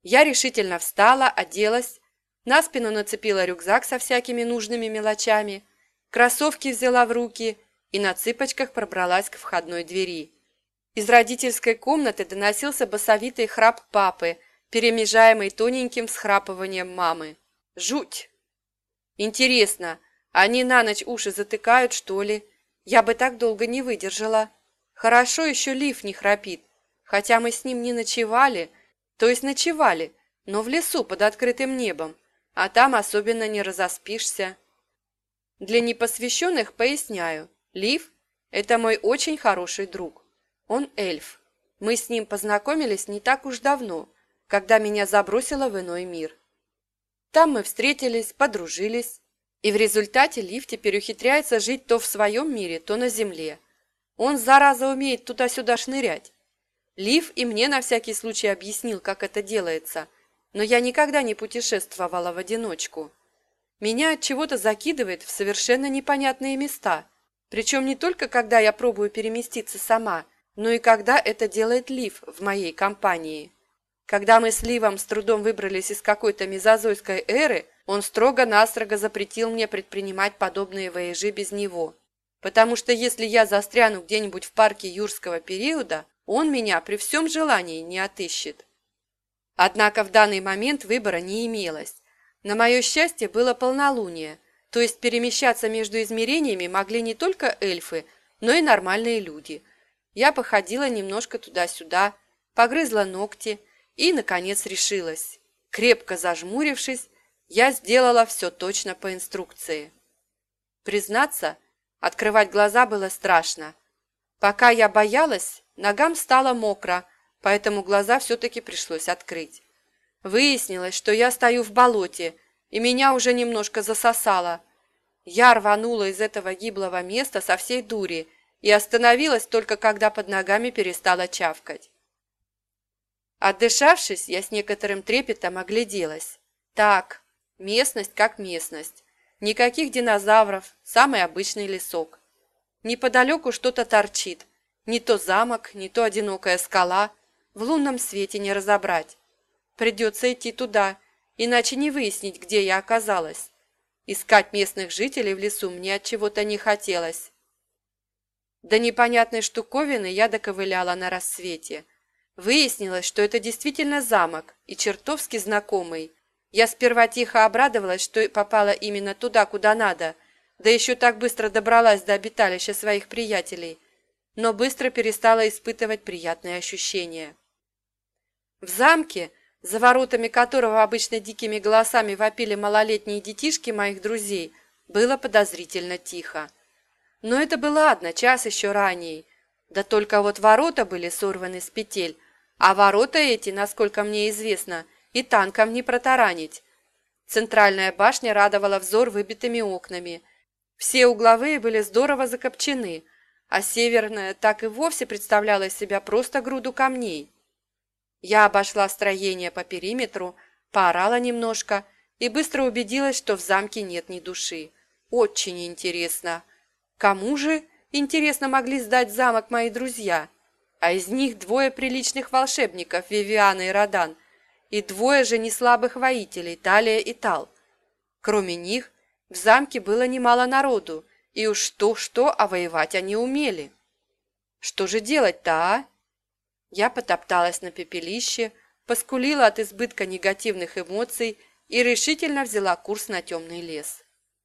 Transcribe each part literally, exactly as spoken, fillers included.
Я решительно встала, оделась, на спину нацепила рюкзак со всякими нужными мелочами, кроссовки взяла в руки и на цыпочках пробралась к входной двери. Из родительской комнаты доносился басовитый храп папы, перемежаемый тоненьким всхрапыванием мамы. Жуть! Интересно, они на ночь уши затыкают, что ли? Я бы так долго не выдержала. Хорошо еще Лив не храпит, хотя мы с ним не ночевали, то есть ночевали, но в лесу под открытым небом, а там особенно не разоспишься. Для непосвященных поясняю, Лив – это мой очень хороший друг. Он эльф. Мы с ним познакомились не так уж давно, когда меня забросило в иной мир. Там мы встретились, подружились, и в результате Лив теперь ухитряется жить то в своем мире, то на земле. Он, зараза, умеет туда-сюда шнырять. Лив и мне на всякий случай объяснил, как это делается, но я никогда не путешествовала в одиночку. Меня от чего-то закидывает в совершенно непонятные места, причем не только когда я пробую переместиться сама, но и когда это делает Лив в моей компании. Когда мы с Ливом с трудом выбрались из какой-то мезозойской эры, он строго-настрого запретил мне предпринимать подобные вояжи без него. Потому что если я застряну где-нибудь в парке юрского периода, он меня при всем желании не отыщет. Однако в данный момент выбора не имелось. На мое счастье было полнолуние, то есть перемещаться между измерениями могли не только эльфы, но и нормальные люди. Я походила немножко туда-сюда, погрызла ногти и, наконец, решилась. Крепко зажмурившись, я сделала все точно по инструкции. Признаться, открывать глаза было страшно. Пока я боялась, ногам стало мокро, поэтому глаза все-таки пришлось открыть. Выяснилось, что я стою в болоте, и меня уже немножко засосало. Я рванула из этого гиблого места со всей дури и остановилась только когда под ногами перестала чавкать. Отдышавшись, я с некоторым трепетом огляделась. Так, местность как местность. Никаких динозавров, самый обычный лесок. Неподалеку что-то торчит. Не то замок, не то одинокая скала. В лунном свете не разобрать. Придется идти туда, иначе не выяснить, где я оказалась. Искать местных жителей в лесу мне от чего-то не хотелось. До непонятной штуковины я доковыляла на рассвете. Выяснилось, что это действительно замок и чертовски знакомый. Я сперва тихо обрадовалась, что попала именно туда, куда надо, да еще так быстро добралась до обиталища своих приятелей, но быстро перестала испытывать приятные ощущения. В замке, за воротами которого обычно дикими голосами вопили малолетние детишки моих друзей, было подозрительно тихо. Но это было ладно, час еще ранее. Да только вот ворота были сорваны с петель, а ворота эти, насколько мне известно, и танком не протаранить. Центральная башня радовала взор выбитыми окнами. Все угловые были здорово закопчены, а северная так и вовсе представляла из себя просто груду камней. Я обошла строение по периметру, поорала немножко и быстро убедилась, что в замке нет ни души. Очень интересно. Кому же, интересно, могли сдать замок мои друзья? А из них двое приличных волшебников, Вивиана и Родан, и двое же неслабых воителей, Талия и Тал. Кроме них, в замке было немало народу, и уж то-что, а воевать они умели. Что же делать-то, а? Я потопталась на пепелище, поскулила от избытка негативных эмоций и решительно взяла курс на темный лес.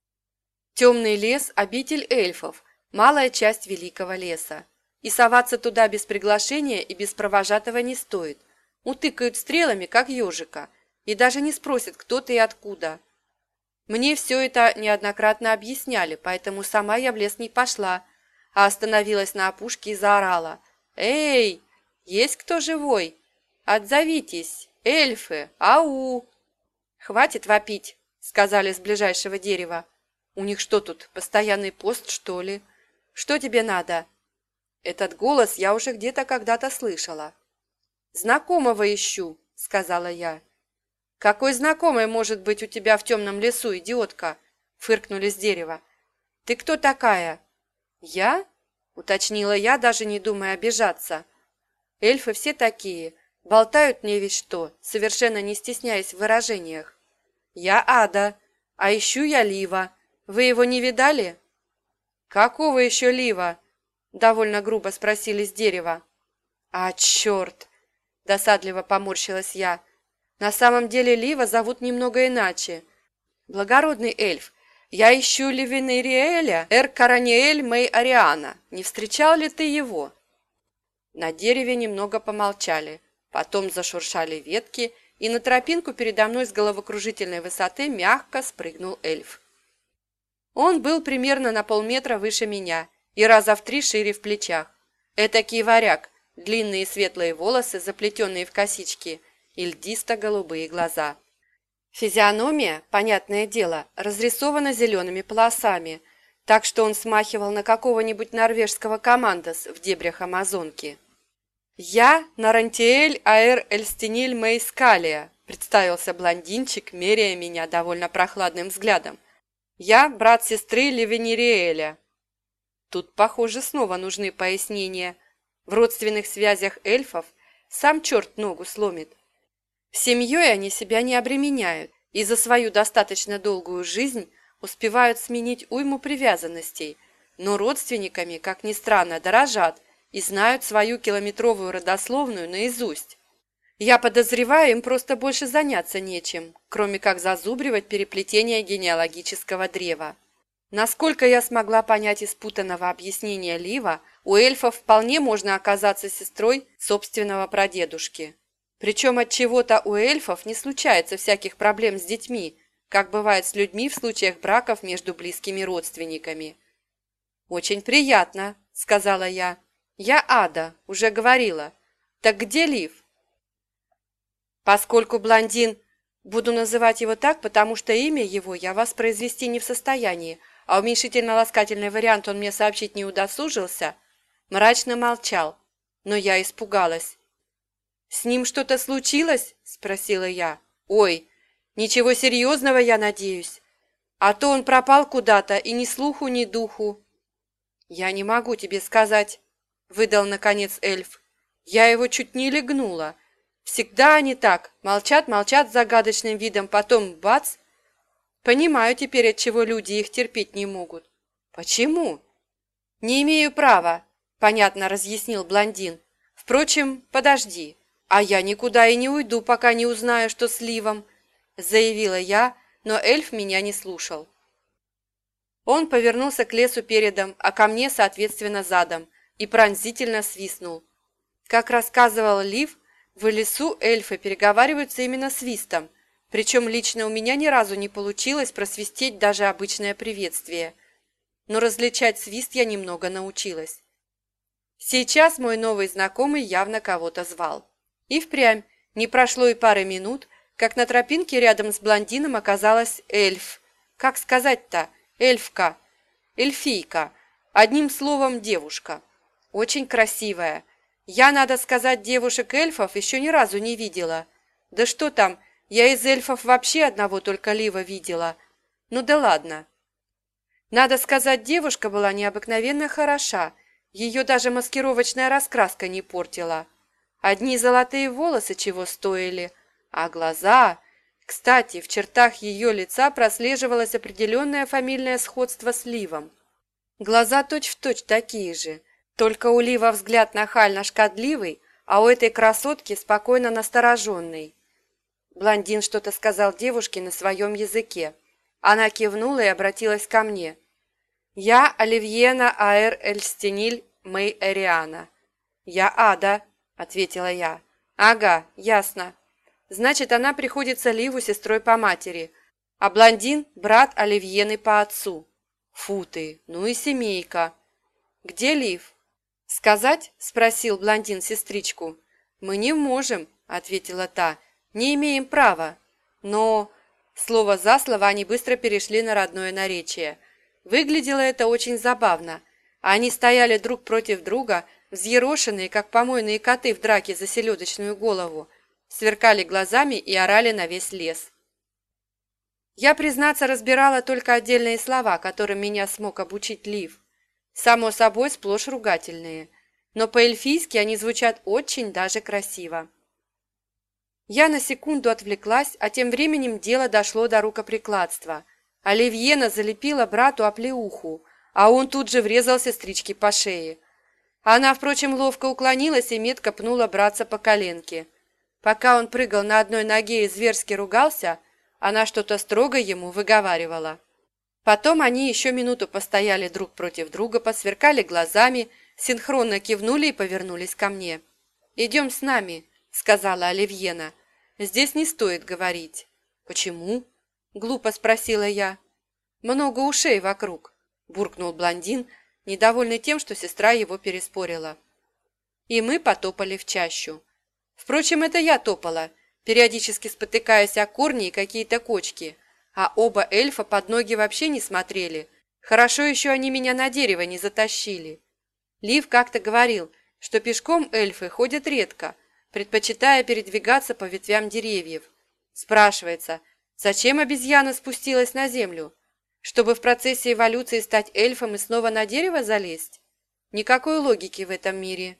Темный лес – обитель эльфов, малая часть великого леса. И соваться туда без приглашения и без провожатого не стоит. Утыкают стрелами, как ежика, и даже не спросят, кто ты и откуда. Мне все это неоднократно объясняли, поэтому сама я в лес не пошла, а остановилась на опушке и заорала: «Эй, есть кто живой? Отзовитесь, эльфы, ау!» «Хватит вопить», — сказали с ближайшего дерева. «У них что тут, постоянный пост, что ли? Что тебе надо?» Этот голос я уже где-то когда-то слышала. «Знакомого ищу», — сказала я. «Какой знакомый может быть у тебя в темном лесу, идиотка?» — фыркнули с дерева. «Ты кто такая?» «Я?» — уточнила я, даже не думая обижаться. «Эльфы все такие. Болтают мне ведь что, совершенно не стесняясь в выражениях. Я Ада, а ищу я Лива. Вы его не видали? Какого еще Лива? Довольно грубо спросили с дерева. А, черт! Досадливо поморщилась я. На самом деле Лива зовут немного иначе. Благородный эльф, я ищу Ливенериэля Эр Караниэль Мэй Ариана. Не встречал ли ты его? На дереве немного помолчали. Потом зашуршали ветки, и на тропинку передо мной с головокружительной высоты мягко спрыгнул эльф. Он был примерно на полметра выше меня и раза в три шире в плечах. Этакий варяг, длинные светлые волосы, заплетенные в косички, и льдисто-голубые глаза. Физиономия, понятное дело, разрисована зелеными полосами, так что он смахивал на какого-нибудь норвежского командос в дебрях Амазонки. «Я Нарантиэль Аэр Эльстениль Мейскалия», — представился блондинчик, меряя меня довольно прохладным взглядом. «Я брат сестры Ливенериэля». Тут, похоже, снова нужны пояснения. В родственных связях эльфов сам черт ногу сломит. Семьей они себя не обременяют и за свою достаточно долгую жизнь успевают сменить уйму привязанностей, но родственниками, как ни странно, дорожат и знают свою километровую родословную наизусть. Я подозреваю, им просто больше заняться нечем, кроме как зазубривать переплетение генеалогического древа. Насколько я смогла понять из путанного объяснения Лива, у эльфов вполне можно оказаться сестрой собственного прадедушки. Причем от чего-то у эльфов не случается всяких проблем с детьми, как бывает с людьми в случаях браков между близкими родственниками. «Очень приятно», — сказала я. «Я Ада, уже говорила. Так где Лив?» Поскольку блондин, буду называть его так, потому что имя его я воспроизвести не в состоянии, а уменьшительно-ласкательный вариант он мне сообщить не удосужился, мрачно молчал, но я испугалась. «С ним что-то случилось?» – спросила я. «Ой, ничего серьезного, я надеюсь. А то он пропал куда-то, и ни слуху, ни духу». «Я не могу тебе сказать», – выдал наконец эльф. «Я его чуть не легнула. Всегда они так, молчат-молчат с загадочным видом, потом бац. Понимаю теперь, отчего люди их терпеть не могут». «Почему?» «Не имею права», – понятно разъяснил блондин. «Впрочем, подожди. А я никуда и не уйду, пока не узнаю, что с Ливом», – заявила я, но эльф меня не слушал. Он повернулся к лесу передом, а ко мне, соответственно, задом, и пронзительно свистнул. Как рассказывал Лив, в лесу эльфы переговариваются именно свистом, причем лично у меня ни разу не получилось просвистеть даже обычное приветствие. Но различать свист я немного научилась. Сейчас мой новый знакомый явно кого-то звал. И впрямь не прошло и пары минут, как на тропинке рядом с блондином оказалась эльф. Как сказать-то? Эльфка. Эльфийка. Одним словом, девушка. Очень красивая. Я, надо сказать, девушек-эльфов еще ни разу не видела. Да что там, я из эльфов вообще одного только Лива видела. Ну да ладно. Надо сказать, девушка была необыкновенно хороша. Ее даже маскировочная раскраска не портила. Одни золотые волосы чего стоили, а глаза... Кстати, в чертах ее лица прослеживалось определенное фамильное сходство с Ливом. Глаза точь-в-точь такие же, только у Лива взгляд нахально-шкодливый, а у этой красотки спокойно настороженный. Блондин что-то сказал девушке на своем языке. Она кивнула и обратилась ко мне. «Я Оливьена Аэр Эльстениль Мэй Эриана». «Я Ада», — ответила я. «Ага, ясно. Значит, она приходится Ливу сестрой по матери, а блондин – брат Оливьены по отцу. Фу ты, ну и семейка. Где Лив?» «Сказать?» – спросил блондин сестричку. «Мы не можем», – ответила та. «Не имеем права». Но слово за слово они быстро перешли на родное наречие. Выглядело это очень забавно. Они стояли друг против друга, взъерошенные, как помойные коты в драке за селедочную голову, сверкали глазами и орали на весь лес. Я, признаться, разбирала только отдельные слова, которым меня смог обучить Лив. Само собой, сплошь ругательные, но по-эльфийски они звучат очень даже красиво. Я на секунду отвлеклась, а тем временем дело дошло до рукоприкладства. Оливьена залепила брату оплеуху, а он тут же врезал сестричке по шее. Она, впрочем, ловко уклонилась и метко пнула братца по коленке. Пока он прыгал на одной ноге и зверски ругался, она что-то строго ему выговаривала. Потом они еще минуту постояли друг против друга, посверкали глазами, синхронно кивнули и повернулись ко мне. «Идем с нами», — сказала Оливьена. «Здесь не стоит говорить». «Почему?» — глупо спросила я. «Много ушей вокруг», — буркнул блондин, недовольный тем, что сестра его переспорила. И мы потопали в чащу. Впрочем, это я топала, периодически спотыкаясь о корни и какие-то кочки, а оба эльфа под ноги вообще не смотрели. Хорошо еще они меня на дерево не затащили. Лив как-то говорил, что пешком эльфы ходят редко, предпочитая передвигаться по ветвям деревьев. Спрашивается, зачем обезьяна спустилась на землю? Чтобы в процессе эволюции стать эльфом и снова на дерево залезть? Никакой логики в этом мире.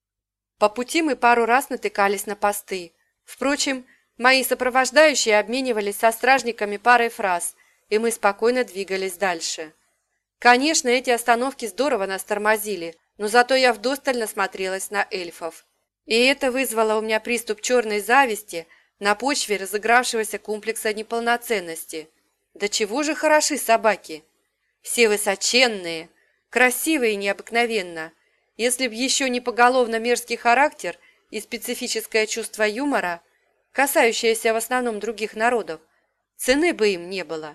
По пути мы пару раз натыкались на посты. Впрочем, мои сопровождающие обменивались со стражниками парой фраз, и мы спокойно двигались дальше. Конечно, эти остановки здорово нас тормозили, но зато я вдосталь насмотрелась на эльфов. И это вызвало у меня приступ черной зависти на почве разыгравшегося комплекса неполноценности. Да чего же хороши собаки! Все высоченные, красивые необыкновенно. Если б еще не поголовно мерзкий характер и специфическое чувство юмора, касающееся в основном других народов, цены бы им не было.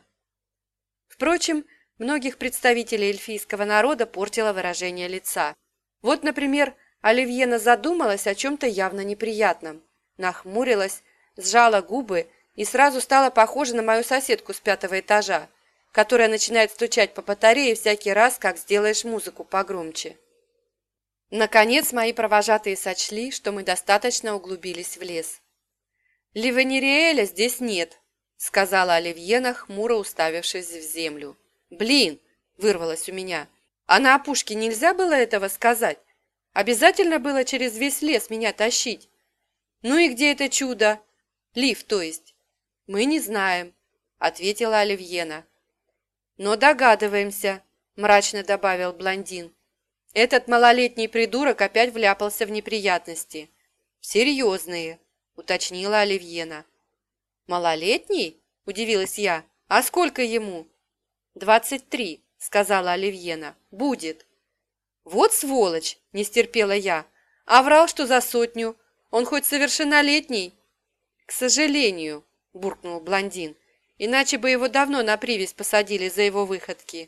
Впрочем, многих представителей эльфийского народа портило выражение лица. Вот, например, Оливьена задумалась о чем-то явно неприятном, нахмурилась, сжала губы и сразу стала похожа на мою соседку с пятого этажа, которая начинает стучать по батарее всякий раз, как сделаешь музыку погромче. Наконец, мои провожатые сочли, что мы достаточно углубились в лес. «Ливанириэля здесь нет», — сказала Оливьена, хмуро уставившись в землю. «Блин!» — вырвалось у меня. «А на опушке нельзя было этого сказать? Обязательно было через весь лес меня тащить? Ну и где это чудо? Лив, то есть?» «Мы не знаем», — ответила Оливьена. «Но догадываемся», — мрачно добавил блондин. «Этот малолетний придурок опять вляпался в неприятности». «Серьезные», — уточнила Оливьена. «Малолетний?» — удивилась я. «А сколько ему?» «Двадцать три», — сказала Оливьена. «Будет». «Вот сволочь!» — не стерпела я. «А врал, что за сотню. Он хоть совершеннолетний?» «К сожалению», — буркнул блондин. «Иначе бы его давно на привязь посадили за его выходки».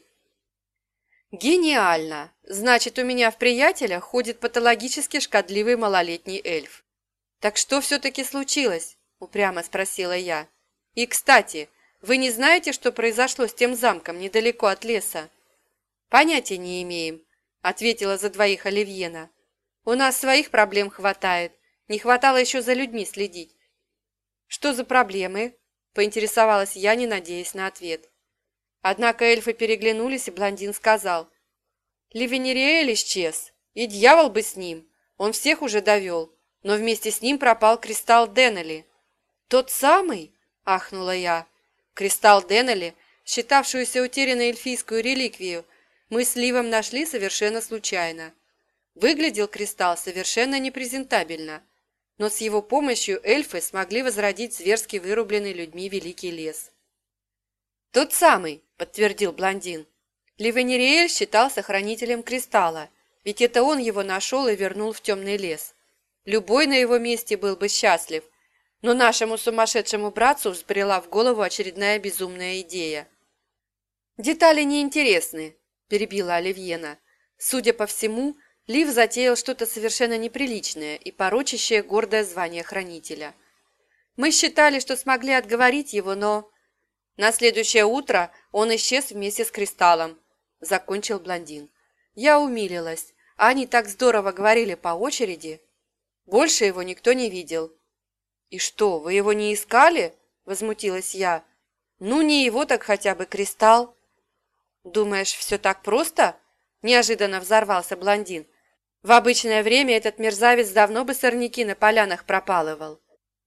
«Гениально! Значит, у меня в приятелях ходит патологически шкодливый малолетний эльф». «Так что все-таки случилось?» – упрямо спросила я. «И, кстати, вы не знаете, что произошло с тем замком недалеко от леса?» «Понятия не имеем», – ответила за двоих Оливьена. «У нас своих проблем хватает. Не хватало еще за людьми следить». «Что за проблемы?» – поинтересовалась я, не надеясь на ответ. Однако эльфы переглянулись, и блондин сказал: «Ливанириэль исчез, и дьявол бы с ним, он всех уже довел, но вместе с ним пропал кристалл Деннели». «Тот самый?» – ахнула я. Кристалл Деннели, считавшуюся утерянной эльфийскую реликвию, мы с Ливом нашли совершенно случайно. Выглядел кристалл совершенно непрезентабельно, но с его помощью эльфы смогли возродить зверски вырубленный людьми великий лес. «Тот самый», — подтвердил блондин. «Ливанириэль считался хранителем кристалла, ведь это он его нашел и вернул в темный лес. Любой на его месте был бы счастлив, но нашему сумасшедшему братцу взбрела в голову очередная безумная идея». «Детали неинтересны», — перебила Оливьена. Судя по всему, Лив затеял что-то совершенно неприличное и порочащее гордое звание хранителя. Мы считали, что смогли отговорить его, но... На следующее утро он исчез вместе с кристаллом, закончил блондин. Я умилилась, а они так здорово говорили по очереди. Больше его никто не видел. «И что, вы его не искали?» – возмутилась я. «Ну, не его, так хотя бы кристалл». «Думаешь, все так просто?» – неожиданно взорвался блондин. «В обычное время этот мерзавец давно бы сорняки на полянах пропалывал».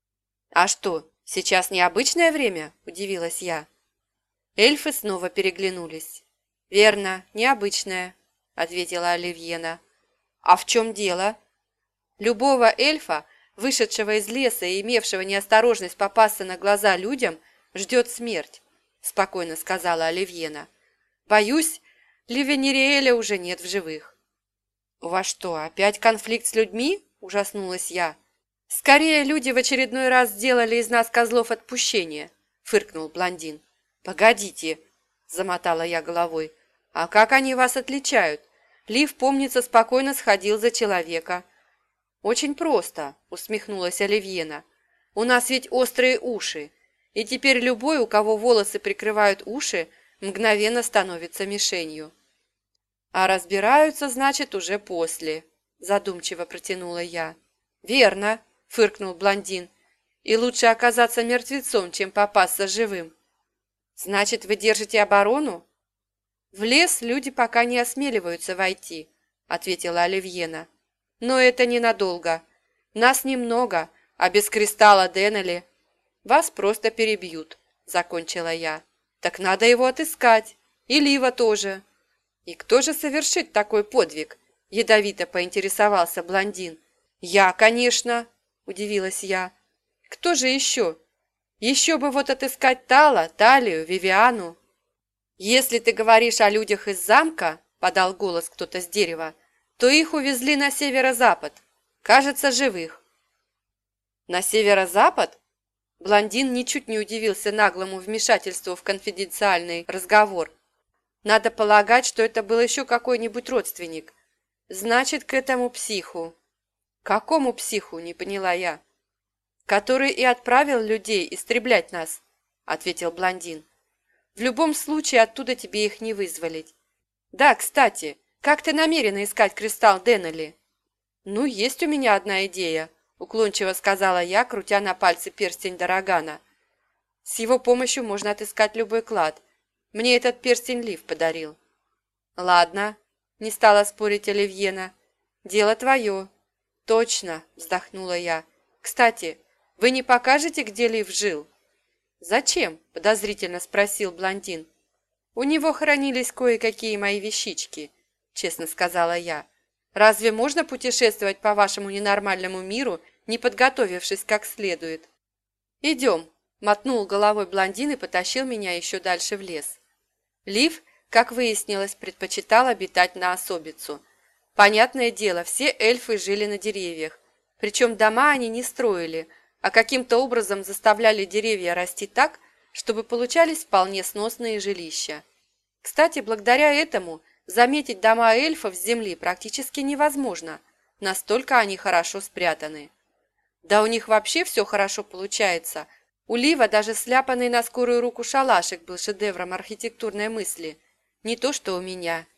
А что, сейчас необычное время? Удивилась я. Эльфы снова переглянулись. Верно, необычное, ответила Оливьена. А в чем дело? Любого эльфа, вышедшего из леса и имевшего неосторожность попасться на глаза людям, ждет смерть, спокойно сказала Оливьена. Боюсь, Ливенериэля уже нет в живых. У вас что, опять конфликт с людьми? Ужаснулась я. Скорее, люди в очередной раз сделали из нас козлов отпущения, фыркнул блондин. Погодите, замотала я головой. А как они вас отличают? Лив, помнится, спокойно сходил за человека. Очень просто, усмехнулась Оливьена. У нас ведь острые уши, и теперь любой, у кого волосы прикрывают уши, мгновенно становится мишенью. А разбираются, значит, уже после, задумчиво протянула я. Верно, фыркнул блондин. И лучше оказаться мертвецом, чем попасться живым. Значит, вы держите оборону? В лес люди пока не осмеливаются войти, ответила Оливьена. Но это ненадолго. Нас немного, а без кристалла Деннели вас просто перебьют, закончила я. Так надо его отыскать. И Лива тоже. И кто же совершит такой подвиг? Ядовито поинтересовался блондин. Я, конечно, удивилась я. Кто же еще? Еще бы вот отыскать Тала, Талию, Вивиану. Если ты говоришь о людях из замка, подал голос кто-то с дерева, то их увезли на северо-запад. Кажется, живых. На северо-запад? Блондин ничуть не удивился наглому вмешательству в конфиденциальный разговор. Надо полагать, что это был еще какой-нибудь родственник. Значит, к этому психу. Какому психу, не поняла я. Который и отправил людей истреблять нас, ответил блондин. В любом случае, оттуда тебе их не вызволить. Да, кстати, как ты намерена искать кристалл Деннели? Ну, есть у меня одна идея, уклончиво сказала я, крутя на пальце перстень Дорогана. С его помощью можно отыскать любой клад. Мне этот перстень Лив подарил. Ладно, не стала спорить Оливьена. Дело твое. Точно, вздохнула я. Кстати, вы не покажете, где Лив жил? Зачем? Подозрительно спросил блондин. У него хранились кое-какие мои вещички, честно сказала я. Разве можно путешествовать по вашему ненормальному миру, не подготовившись как следует? Идем, мотнул головой блондин и потащил меня еще дальше в лес. Лив, как выяснилось, предпочитал обитать на особицу. Понятное дело, все эльфы жили на деревьях, причем дома они не строили, а каким-то образом заставляли деревья расти так, чтобы получались вполне сносные жилища. Кстати, благодаря этому заметить дома эльфов с земли практически невозможно, настолько они хорошо спрятаны. Да у них вообще все хорошо получается. У Лива даже сляпанный на скорую руку шалашик был шедевром архитектурной мысли. Не то что у меня.